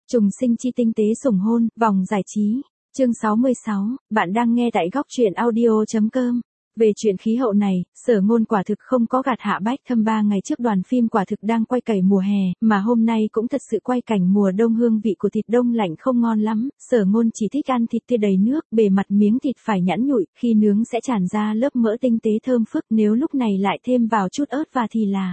Trùng sinh chi tinh tế sủng hôn, vòng giải trí. Chương 66, bạn đang nghe tại góc truyện audio.com. Về chuyện khí hậu này, Sở Ngôn quả thực không có gạt Hạ Bách Thâm 3 ngày trước đoàn phim quả thực đang quay cày mùa hè, mà hôm nay cũng thật sự quay cảnh mùa đông hương vị của thịt đông lạnh không ngon lắm, Sở Ngôn chỉ thích ăn thịt tươi đầy nước, bề mặt miếng thịt phải nhẵn nhụi, khi nướng sẽ tràn ra lớp mỡ tinh tế thơm phức, nếu lúc này lại thêm vào chút ớt và thì là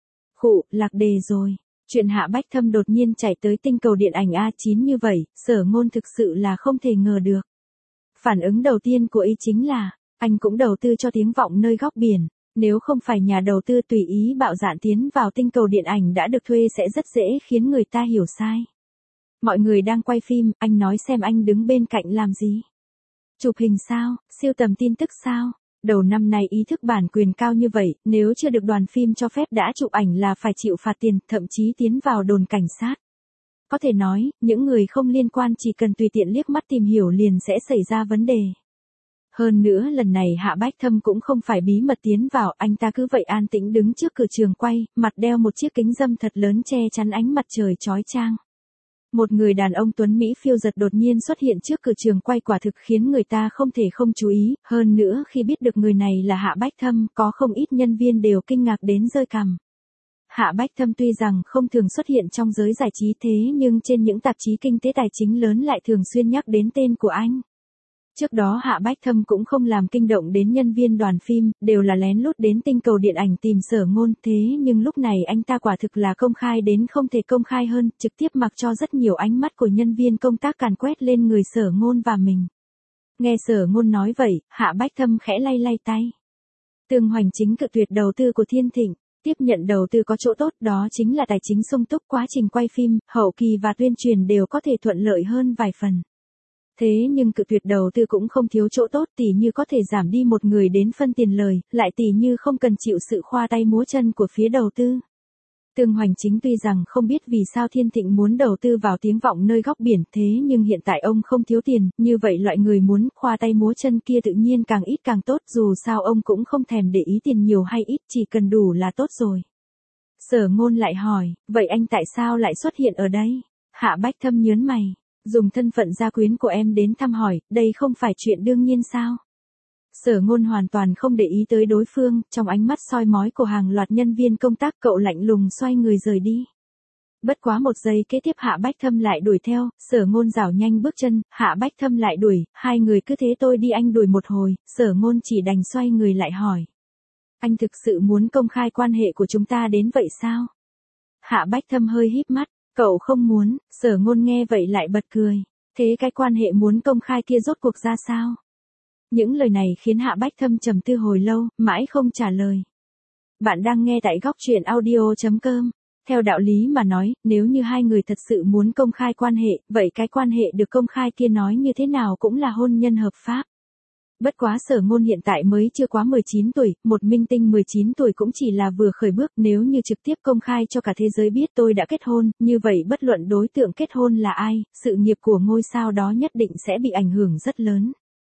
lạc đề rồi. Chuyện Hạ Bách Thâm đột nhiên chạy tới tinh cầu điện ảnh A9 như vậy, Sở Ngôn thực sự là không thể ngờ được. Phản ứng đầu tiên của y chính là, anh cũng đầu tư cho tiếng vọng nơi góc biển, nếu không phải nhà đầu tư tùy ý bạo dạn tiến vào tinh cầu điện ảnh đã được thuê sẽ rất dễ khiến người ta hiểu sai. Mọi người đang quay phim, anh nói xem anh đứng bên cạnh làm gì? Chụp hình sao, siêu tầm tin tức sao? Đầu năm nay ý thức bản quyền cao như vậy, nếu chưa được đoàn phim cho phép đã chụp ảnh là phải chịu phạt tiền, thậm chí tiến vào đồn cảnh sát. Có thể nói, những người không liên quan chỉ cần tùy tiện liếc mắt tìm hiểu liền sẽ xảy ra vấn đề. Hơn nữa lần này Hạ Bách Thâm cũng không phải bí mật tiến vào, anh ta cứ vậy an tĩnh đứng trước cửa trường quay, mặt đeo một chiếc kính râm thật lớn che chắn ánh mặt trời chói chang. Một người đàn ông tuấn Mỹ phiêu giật đột nhiên xuất hiện trước cửa trường quay quả thực khiến người ta không thể không chú ý, hơn nữa khi biết được người này là Hạ Bách Thâm, có không ít nhân viên đều kinh ngạc đến rơi cằm. Hạ Bách Thâm tuy rằng không thường xuất hiện trong giới giải trí thế nhưng trên những tạp chí kinh tế tài chính lớn lại thường xuyên nhắc đến tên của anh. Trước đó Hạ Bách Thâm cũng không làm kinh động đến nhân viên đoàn phim, đều là lén lút đến tinh cầu điện ảnh tìm Sở Ngôn, thế nhưng lúc này anh ta quả thực là công khai đến không thể công khai hơn, trực tiếp mặc cho rất nhiều ánh mắt của nhân viên công tác càn quét lên người Sở Ngôn và mình. Nghe Sở Ngôn nói vậy, Hạ Bách Thâm khẽ lay lay tay. Tương Hoành chính cự tuyệt đầu tư của Thiên Thịnh, tiếp nhận đầu tư có chỗ tốt đó chính là tài chính sung túc, quá trình quay phim, hậu kỳ và tuyên truyền đều có thể thuận lợi hơn vài phần. Thế nhưng cự tuyệt đầu tư cũng không thiếu chỗ tốt, tỉ như có thể giảm đi một người đến phân tiền lời, lại tỉ như không cần chịu sự khoa tay múa chân của phía đầu tư. Tương Hoành chính tuy rằng không biết vì sao Thiên Thịnh muốn đầu tư vào tiếng vọng nơi góc biển, thế nhưng hiện tại ông không thiếu tiền, như vậy loại người muốn khoa tay múa chân kia tự nhiên càng ít càng tốt, dù sao ông cũng không thèm để ý tiền nhiều hay ít, chỉ cần đủ là tốt rồi. Sở Ngôn lại hỏi, vậy anh tại sao lại xuất hiện ở đây? Hạ Bách Thâm nhớn mày. Dùng thân phận gia quyến của em đến thăm hỏi, đây không phải chuyện đương nhiên sao? Sở Ngôn hoàn toàn không để ý tới đối phương, trong ánh mắt soi mói của hàng loạt nhân viên công tác cậu lạnh lùng xoay người rời đi. Bất quá một giây kế tiếp Hạ Bách Thâm lại đuổi theo, Sở Ngôn rảo nhanh bước chân, Hạ Bách Thâm lại đuổi, hai người cứ thế tôi đi anh đuổi một hồi, Sở Ngôn chỉ đành xoay người lại hỏi. Anh thực sự muốn công khai quan hệ của chúng ta đến vậy sao? Hạ Bách Thâm hơi híp mắt. Cậu không muốn, Sở Ngôn nghe vậy lại bật cười. Thế cái quan hệ muốn công khai kia rốt cuộc ra sao? Những lời này khiến Hạ Bách Thâm trầm tư hồi lâu, mãi không trả lời. Bạn đang nghe tại góc truyện audio.com. Theo đạo lý mà nói, nếu như hai người thật sự muốn công khai quan hệ, vậy cái quan hệ được công khai kia nói như thế nào cũng là hôn nhân hợp pháp. Bất quá Sở Ngôn hiện tại mới chưa quá 19 tuổi, một minh tinh 19 tuổi cũng chỉ là vừa khởi bước, nếu như trực tiếp công khai cho cả thế giới biết tôi đã kết hôn, như vậy bất luận đối tượng kết hôn là ai, sự nghiệp của ngôi sao đó nhất định sẽ bị ảnh hưởng rất lớn.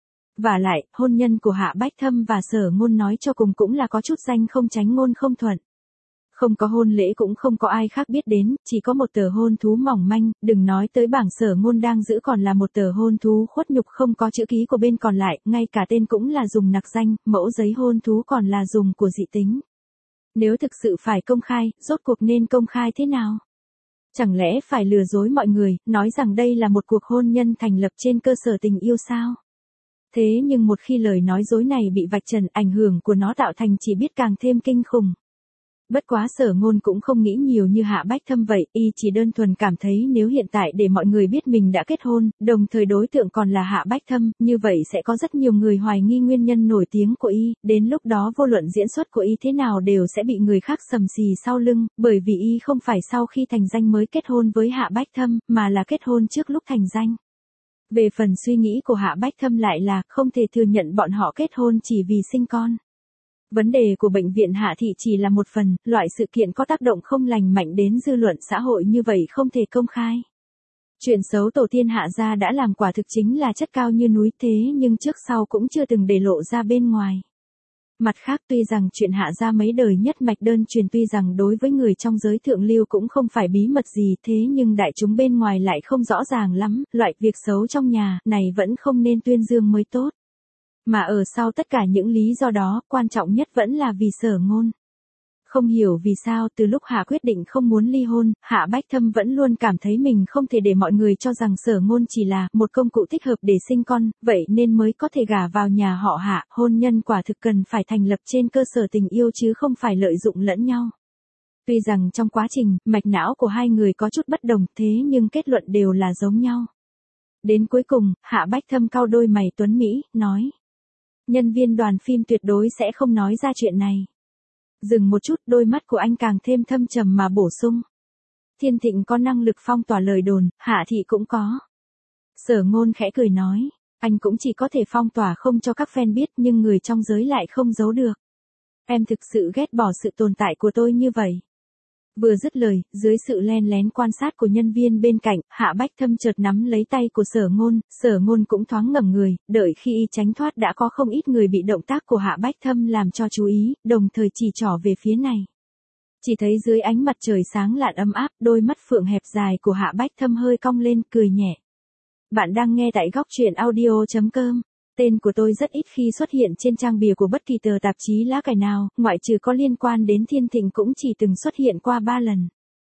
Và lại, hôn nhân của Hạ Bách Thâm và Sở Ngôn nói cho cùng cũng là có chút danh không tránh ngôn không thuận. Không có hôn lễ cũng không có ai khác biết đến, chỉ có một tờ hôn thú mỏng manh, đừng nói tới bảng Sở Ngôn đang giữ còn là một tờ hôn thú khuất nhục không có chữ ký của bên còn lại, ngay cả tên cũng là dùng nặc danh, mẫu giấy hôn thú còn là dùng của dị tính. Nếu thực sự phải công khai, rốt cuộc nên công khai thế nào? Chẳng lẽ phải lừa dối mọi người, nói rằng đây là một cuộc hôn nhân thành lập trên cơ sở tình yêu sao? Thế nhưng một khi lời nói dối này bị vạch trần, ảnh hưởng của nó tạo thành chỉ biết càng thêm kinh khủng. Bất quá Sở Ngôn cũng không nghĩ nhiều như Hạ Bách Thâm vậy, y chỉ đơn thuần cảm thấy nếu hiện tại để mọi người biết mình đã kết hôn, đồng thời đối tượng còn là Hạ Bách Thâm, như vậy sẽ có rất nhiều người hoài nghi nguyên nhân nổi tiếng của y, đến lúc đó vô luận diễn xuất của y thế nào đều sẽ bị người khác sầm xì sau lưng, bởi vì y không phải sau khi thành danh mới kết hôn với Hạ Bách Thâm, mà là kết hôn trước lúc thành danh. Về phần suy nghĩ của Hạ Bách Thâm lại là không thể thừa nhận bọn họ kết hôn chỉ vì sinh con. Vấn đề của bệnh viện Hạ Thị chỉ là một phần, loại sự kiện có tác động không lành mạnh đến dư luận xã hội như vậy không thể công khai. Chuyện xấu tổ tiên Hạ gia đã làm quả thực chính là chất cao như núi thế nhưng trước sau cũng chưa từng để lộ ra bên ngoài. Mặt khác tuy rằng chuyện Hạ gia mấy đời nhất mạch đơn truyền tuy rằng đối với người trong giới thượng lưu cũng không phải bí mật gì thế nhưng đại chúng bên ngoài lại không rõ ràng lắm, loại việc xấu trong nhà này vẫn không nên tuyên dương mới tốt. Mà ở sau tất cả những lý do đó, quan trọng nhất vẫn là vì Sở Ngôn. Không hiểu vì sao từ lúc Hạ quyết định không muốn ly hôn, Hạ Bách Thâm vẫn luôn cảm thấy mình không thể để mọi người cho rằng Sở Ngôn chỉ là một công cụ thích hợp để sinh con, vậy nên mới có thể gả vào nhà họ Hạ, hôn nhân quả thực cần phải thành lập trên cơ sở tình yêu chứ không phải lợi dụng lẫn nhau. Tuy rằng trong quá trình, mạch não của hai người có chút bất đồng thế nhưng kết luận đều là giống nhau. Đến cuối cùng, Hạ Bách Thâm cau đôi mày tuấn Mỹ, nói. Nhân viên đoàn phim tuyệt đối sẽ không nói ra chuyện này. Dừng một chút, đôi mắt của anh càng thêm thâm trầm mà bổ sung. Thiên Thịnh có năng lực phong tỏa lời đồn, Hạ thị cũng có. Sở Ngôn khẽ cười nói, anh cũng chỉ có thể phong tỏa không cho các fan biết nhưng người trong giới lại không giấu được. Em thực sự ghét bỏ sự tồn tại của tôi như vậy. Vừa dứt lời, dưới sự len lén quan sát của nhân viên bên cạnh, Hạ Bách Thâm chợt nắm lấy tay của Sở Ngôn cũng thoáng ngẩng người, đợi khi y tránh thoát đã có không ít người bị động tác của Hạ Bách Thâm làm cho chú ý, đồng thời chỉ trỏ về phía này. Chỉ thấy dưới ánh mặt trời sáng lạn ấm áp, đôi mắt phượng hẹp dài của Hạ Bách Thâm hơi cong lên, cười nhẹ. Bạn đang nghe tại góc truyện audio.com. Tên của tôi rất ít khi xuất hiện trên trang bìa của bất kỳ tờ tạp chí lá cải nào, ngoại trừ có liên quan đến Thiên Thịnh cũng chỉ từng xuất hiện qua 3 lần.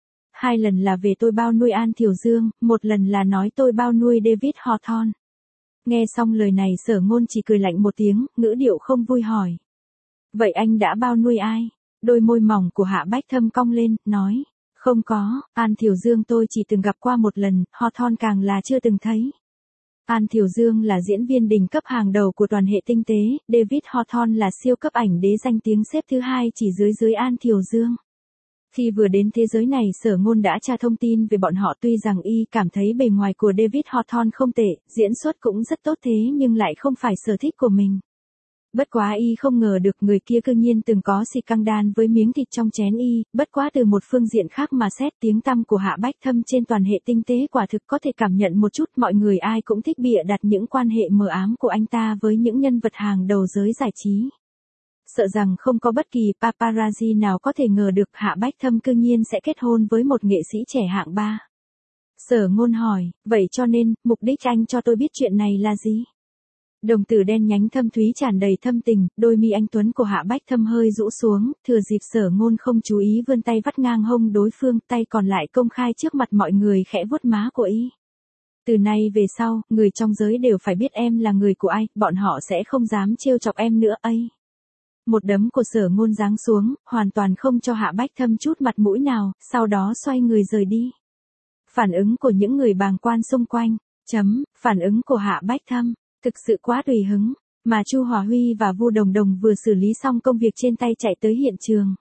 2 lần là về tôi bao nuôi An Thiều Dương, 1 lần là nói tôi bao nuôi David Hawthorne. Nghe xong lời này Sở Ngôn chỉ cười lạnh một tiếng, ngữ điệu không vui hỏi. Vậy anh đã bao nuôi ai? Đôi môi mỏng của Hạ Bách Thâm cong lên, nói. Không có, An Thiều Dương tôi chỉ từng gặp qua 1 lần, Hawthorne càng là chưa từng thấy. An Thiều Dương là diễn viên đỉnh cấp hàng đầu của toàn hệ tinh tế, David Hawthorne là siêu cấp ảnh đế danh tiếng xếp thứ 2 chỉ dưới An Thiều Dương. Khi vừa đến thế giới này Sở Ngôn đã tra thông tin về bọn họ tuy rằng y cảm thấy bề ngoài của David Hawthorne không tệ, diễn xuất cũng rất tốt thế nhưng lại không phải sở thích của mình. Bất quá y không ngờ được người kia cư nhiên từng có scandal với miếng thịt trong chén y, bất quá từ một phương diện khác mà xét tiếng tăm của Hạ Bách Thâm trên toàn hệ tinh tế quả thực có thể cảm nhận một chút mọi người ai cũng thích bịa đặt những quan hệ mờ ám của anh ta với những nhân vật hàng đầu giới giải trí. Sợ rằng không có bất kỳ paparazzi nào có thể ngờ được Hạ Bách Thâm cư nhiên sẽ kết hôn với một nghệ sĩ trẻ hạng 3. Sở Ngôn hỏi, vậy cho nên, mục đích anh cho tôi biết chuyện này là gì? Đồng tử đen nhánh thâm thúy tràn đầy thâm tình, đôi mi anh tuấn của Hạ Bách Thâm hơi rũ xuống, thừa dịp Sở Ngôn không chú ý vươn tay vắt ngang hông đối phương, tay còn lại công khai trước mặt mọi người khẽ vuốt má của y. Từ nay về sau, người trong giới đều phải biết em là người của ai, bọn họ sẽ không dám trêu chọc em nữa ấy. Một đấm của Sở Ngôn giáng xuống, hoàn toàn không cho Hạ Bách Thâm chút mặt mũi nào, sau đó xoay người rời đi. Phản ứng của những người bàng quan xung quanh, phản ứng của Hạ Bách Thâm, thực sự quá tùy hứng, mà Chu Hòa Huy và Vu Đồng Đồng vừa xử lý xong công việc trên tay chạy tới hiện trường.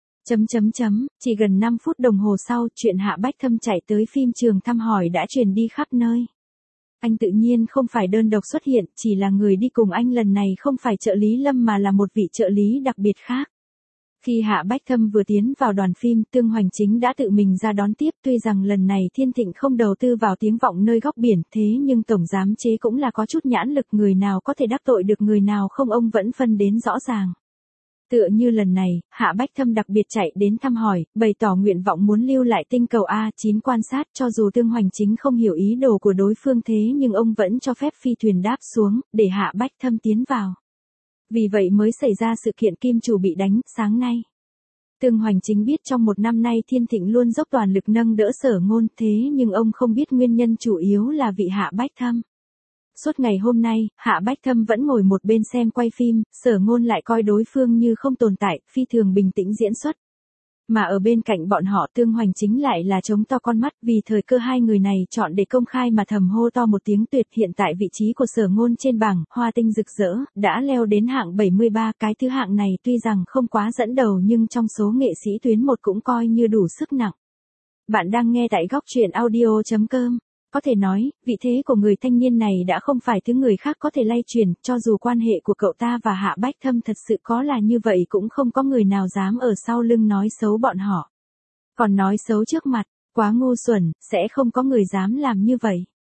Chỉ gần 5 phút đồng hồ sau, chuyện Hạ Bách Thâm chạy tới phim trường thăm hỏi đã truyền đi khắp nơi. Anh tự nhiên không phải đơn độc xuất hiện, chỉ là người đi cùng anh lần này không phải trợ lý Lâm mà là một vị trợ lý đặc biệt khác. Khi Hạ Bách Thâm vừa tiến vào đoàn phim, Tương Hoành Chính đã tự mình ra đón tiếp, tuy rằng lần này Thiên Thịnh không đầu tư vào tiếng vọng nơi góc biển, thế nhưng tổng giám chế cũng là có chút nhãn lực, người nào có thể đắc tội được người nào không ông vẫn phân đến rõ ràng. Tựa như lần này, Hạ Bách Thâm đặc biệt chạy đến thăm hỏi, bày tỏ nguyện vọng muốn lưu lại tinh cầu A9 quan sát, cho dù Tương Hoành Chính không hiểu ý đồ của đối phương thế nhưng ông vẫn cho phép phi thuyền đáp xuống, để Hạ Bách Thâm tiến vào. Vì vậy mới xảy ra sự kiện kim chủ bị đánh, sáng nay. Tương Hoành Chính biết trong 1 năm nay Thiên Thịnh luôn dốc toàn lực nâng đỡ Sở Ngôn thế nhưng ông không biết nguyên nhân chủ yếu là vị Hạ Bách Thâm. Suốt ngày hôm nay, Hạ Bách Thâm vẫn ngồi một bên xem quay phim, Sở Ngôn lại coi đối phương như không tồn tại, phi thường bình tĩnh diễn xuất. Mà ở bên cạnh bọn họ Tương Hoành Chính lại là trống to con mắt vì thời cơ hai người này chọn để công khai mà thầm hô to một tiếng tuyệt. Hiện tại vị trí của Sở Ngôn trên bảng Hoa Tinh Rực Rỡ đã leo đến hạng 73, cái thứ hạng này tuy rằng không quá dẫn đầu nhưng trong số nghệ sĩ tuyến 1 cũng coi như đủ sức nặng. Bạn đang nghe tại góc truyện audio.com. Có thể nói, vị thế của người thanh niên này đã không phải thứ người khác có thể lay truyền, cho dù quan hệ của cậu ta và Hạ Bách Thâm thật sự có là như vậy cũng không có người nào dám ở sau lưng nói xấu bọn họ. Còn nói xấu trước mặt, quá ngu xuẩn, sẽ không có người dám làm như vậy.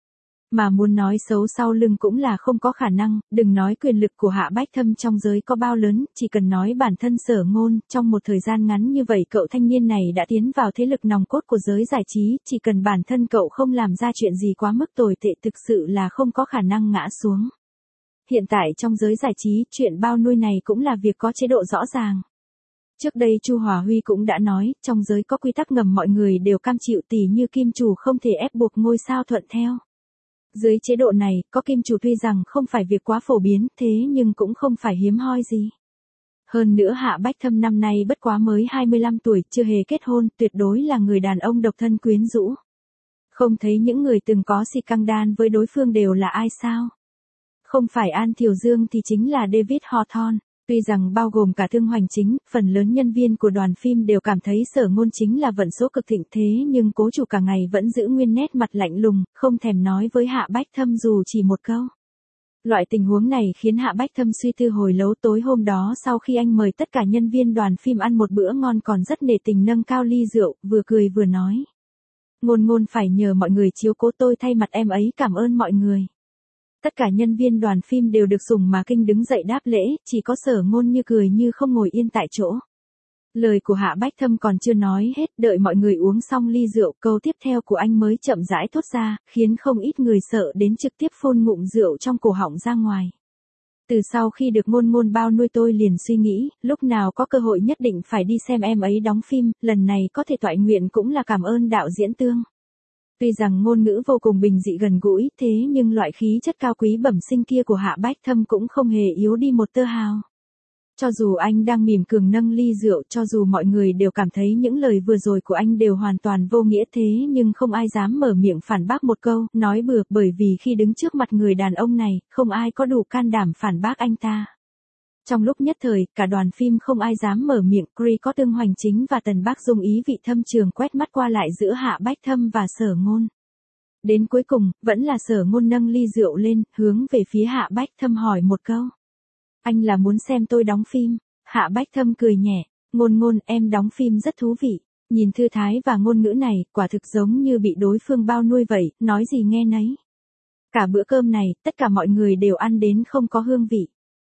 Mà muốn nói xấu sau lưng cũng là không có khả năng, đừng nói quyền lực của Hạ Bách Thâm trong giới có bao lớn, chỉ cần nói bản thân Sở Ngôn, trong một thời gian ngắn như vậy cậu thanh niên này đã tiến vào thế lực nòng cốt của giới giải trí, chỉ cần bản thân cậu không làm ra chuyện gì quá mức tồi tệ thực sự là không có khả năng ngã xuống. Hiện tại trong giới giải trí, chuyện bao nuôi này cũng là việc có chế độ rõ ràng. Trước đây Chu Hòa Huy cũng đã nói, trong giới có quy tắc ngầm mọi người đều cam chịu, tỉ như kim chủ không thể ép buộc ngôi sao thuận theo. Dưới chế độ này, có kim chủ tuy rằng không phải việc quá phổ biến, thế nhưng cũng không phải hiếm hoi gì. Hơn nữa Hạ Bách Thâm năm nay bất quá mới 25 tuổi, chưa hề kết hôn, tuyệt đối là người đàn ông độc thân quyến rũ. Không thấy những người từng có scandal với đối phương đều là ai sao? Không phải An Thiều Dương thì chính là David Hawthorne. Tuy rằng bao gồm cả Thương Hoành Chính, phần lớn nhân viên của đoàn phim đều cảm thấy Sở Ngôn chính là vận số cực thịnh thế nhưng cố chủ cả ngày vẫn giữ nguyên nét mặt lạnh lùng, không thèm nói với Hạ Bách Thâm dù chỉ một câu. Loại tình huống này khiến Hạ Bách Thâm suy tư hồi lâu. Tối hôm đó sau khi anh mời tất cả nhân viên đoàn phim ăn một bữa ngon còn rất nể tình nâng cao ly rượu, vừa cười vừa nói. Ngôn Ngôn phải nhờ mọi người chiếu cố tôi, thay mặt em ấy cảm ơn mọi người. Tất cả nhân viên đoàn phim đều được sủng mà kinh đứng dậy đáp lễ, chỉ có Sở Ngôn như cười như không ngồi yên tại chỗ. Lời của Hạ Bách Thâm còn chưa nói hết, đợi mọi người uống xong ly rượu, câu tiếp theo của anh mới chậm rãi thốt ra, khiến không ít người sợ đến trực tiếp phun ngụm rượu trong cổ họng ra ngoài. Từ sau khi được Ngôn Ngôn bao nuôi tôi liền suy nghĩ, lúc nào có cơ hội nhất định phải đi xem em ấy đóng phim, lần này có thể toại nguyện cũng là cảm ơn đạo diễn Tương. Tuy rằng ngôn ngữ vô cùng bình dị gần gũi, thế nhưng loại khí chất cao quý bẩm sinh kia của Hạ Bách Thâm cũng không hề yếu đi một tơ hào. Cho dù anh đang mỉm cười nâng ly rượu, cho dù mọi người đều cảm thấy những lời vừa rồi của anh đều hoàn toàn vô nghĩa, thế nhưng không ai dám mở miệng phản bác một câu, nói bừa, bởi vì khi đứng trước mặt người đàn ông này, không ai có đủ can đảm phản bác anh ta. Trong lúc nhất thời, cả đoàn phim không ai dám mở miệng, có Thương Hoành Chính và Tần Bác Dung ý vị thâm trường quét mắt qua lại giữa Hạ Bách Thâm và Sở Ngôn. Đến cuối cùng, vẫn là Sở Ngôn nâng ly rượu lên, hướng về phía Hạ Bách Thâm hỏi một câu. Anh là muốn xem tôi đóng phim? Hạ Bách Thâm cười nhẹ, Ngôn em đóng phim rất thú vị. Nhìn thư thái và ngôn ngữ này, quả thực giống như bị đối phương bao nuôi vậy, nói gì nghe nấy. Cả bữa cơm này, tất cả mọi người đều ăn đến không có hương vị.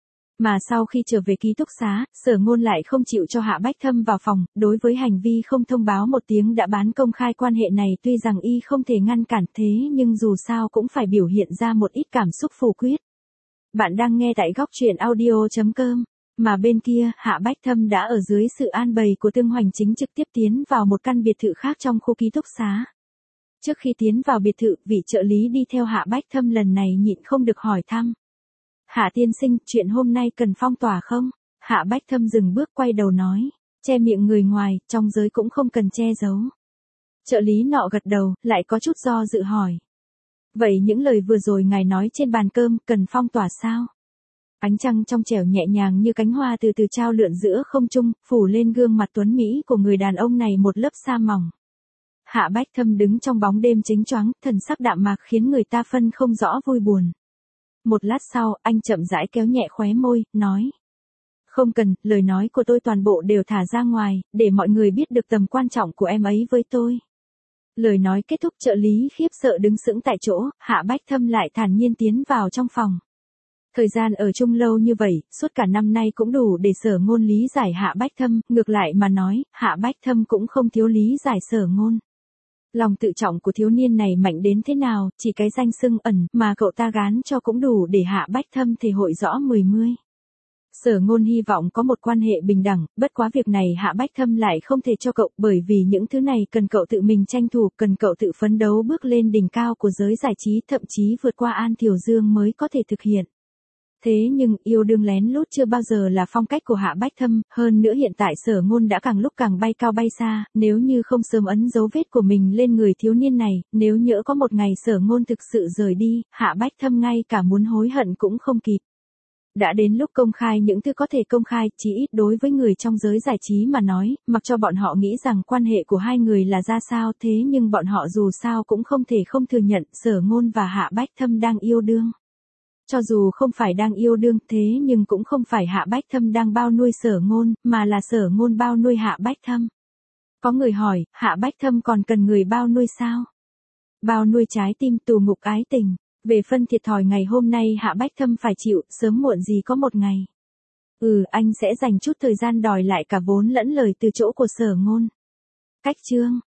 Mà sau khi trở về ký túc xá, Sở Ngôn lại không chịu cho Hạ Bách Thâm vào phòng, đối với hành vi không thông báo một tiếng đã bán công khai quan hệ này tuy rằng y không thể ngăn cản thế nhưng dù sao cũng phải biểu hiện ra một ít cảm xúc phủ quyết. Bạn đang nghe tại góc truyện audio.com, mà bên kia Hạ Bách Thâm đã ở dưới sự an bày của Thương Hoành Chính trực tiếp tiến vào một căn biệt thự khác trong khu ký túc xá. Trước khi tiến vào biệt thự, vị trợ lý đi theo Hạ Bách Thâm lần này nhịn không được hỏi thăm. Hạ tiên sinh, chuyện hôm nay cần phong tỏa không? Hạ Bách Thâm dừng bước quay đầu nói, che miệng người ngoài, trong giới cũng không cần che giấu. Trợ lý nọ gật đầu, lại có chút do dự hỏi. Vậy những lời vừa rồi ngài nói trên bàn cơm, cần phong tỏa sao? Ánh trăng trong trẻo nhẹ nhàng như cánh hoa từ từ trao lượn giữa không trung, phủ lên gương mặt tuấn mỹ của người đàn ông này một lớp sa mỏng. Hạ Bách Thâm đứng trong bóng đêm chênh choáng, thần sắc đạm mạc khiến người ta phân không rõ vui buồn. Một lát sau, anh chậm rãi kéo nhẹ khóe môi, nói. Không cần, lời nói của tôi toàn bộ đều thả ra ngoài, để mọi người biết được tầm quan trọng của em ấy với tôi. Lời nói kết thúc, trợ lý khiếp sợ đứng sững tại chỗ, Hạ Bách Thâm lại thản nhiên tiến vào trong phòng. Thời gian ở chung lâu như vậy, suốt cả năm nay cũng đủ để Sở Ngôn lý giải Hạ Bách Thâm, ngược lại mà nói, Hạ Bách Thâm cũng không thiếu lý giải Sở Ngôn. Lòng tự trọng của thiếu niên này mạnh đến thế nào, chỉ cái danh xưng ẩn mà cậu ta gán cho cũng đủ để Hạ Bách Thâm thể hội rõ mười mươi. Sở Ngôn hy vọng có một quan hệ bình đẳng, bất quá việc này Hạ Bách Thâm lại không thể cho cậu, bởi vì những thứ này cần cậu tự mình tranh thủ, cần cậu tự phấn đấu bước lên đỉnh cao của giới giải trí, thậm chí vượt qua An Thiều Dương mới có thể thực hiện. Thế nhưng, yêu đương lén lút chưa bao giờ là phong cách của Hạ Bách Thâm, hơn nữa hiện tại Sở Ngôn đã càng lúc càng bay cao bay xa, nếu như không sớm ấn dấu vết của mình lên người thiếu niên này, nếu nhỡ có một ngày Sở Ngôn thực sự rời đi, Hạ Bách Thâm ngay cả muốn hối hận cũng không kịp. Đã đến lúc công khai những thứ có thể công khai, chỉ ít đối với người trong giới giải trí mà nói, mặc cho bọn họ nghĩ rằng quan hệ của hai người là ra sao, thế nhưng bọn họ dù sao cũng không thể không thừa nhận Sở Ngôn và Hạ Bách Thâm đang yêu đương. Cho dù không phải đang yêu đương thế nhưng cũng không phải Hạ Bách Thâm đang bao nuôi Sở Ngôn, mà là Sở Ngôn bao nuôi Hạ Bách Thâm. Có người hỏi, Hạ Bách Thâm còn cần người bao nuôi sao? Bao nuôi trái tim, tù ngục ái tình. Về phân thiệt thòi ngày hôm nay Hạ Bách Thâm phải chịu, sớm muộn gì có một ngày. Anh sẽ dành chút thời gian đòi lại cả vốn lẫn lời từ chỗ của Sở Ngôn. Cách chương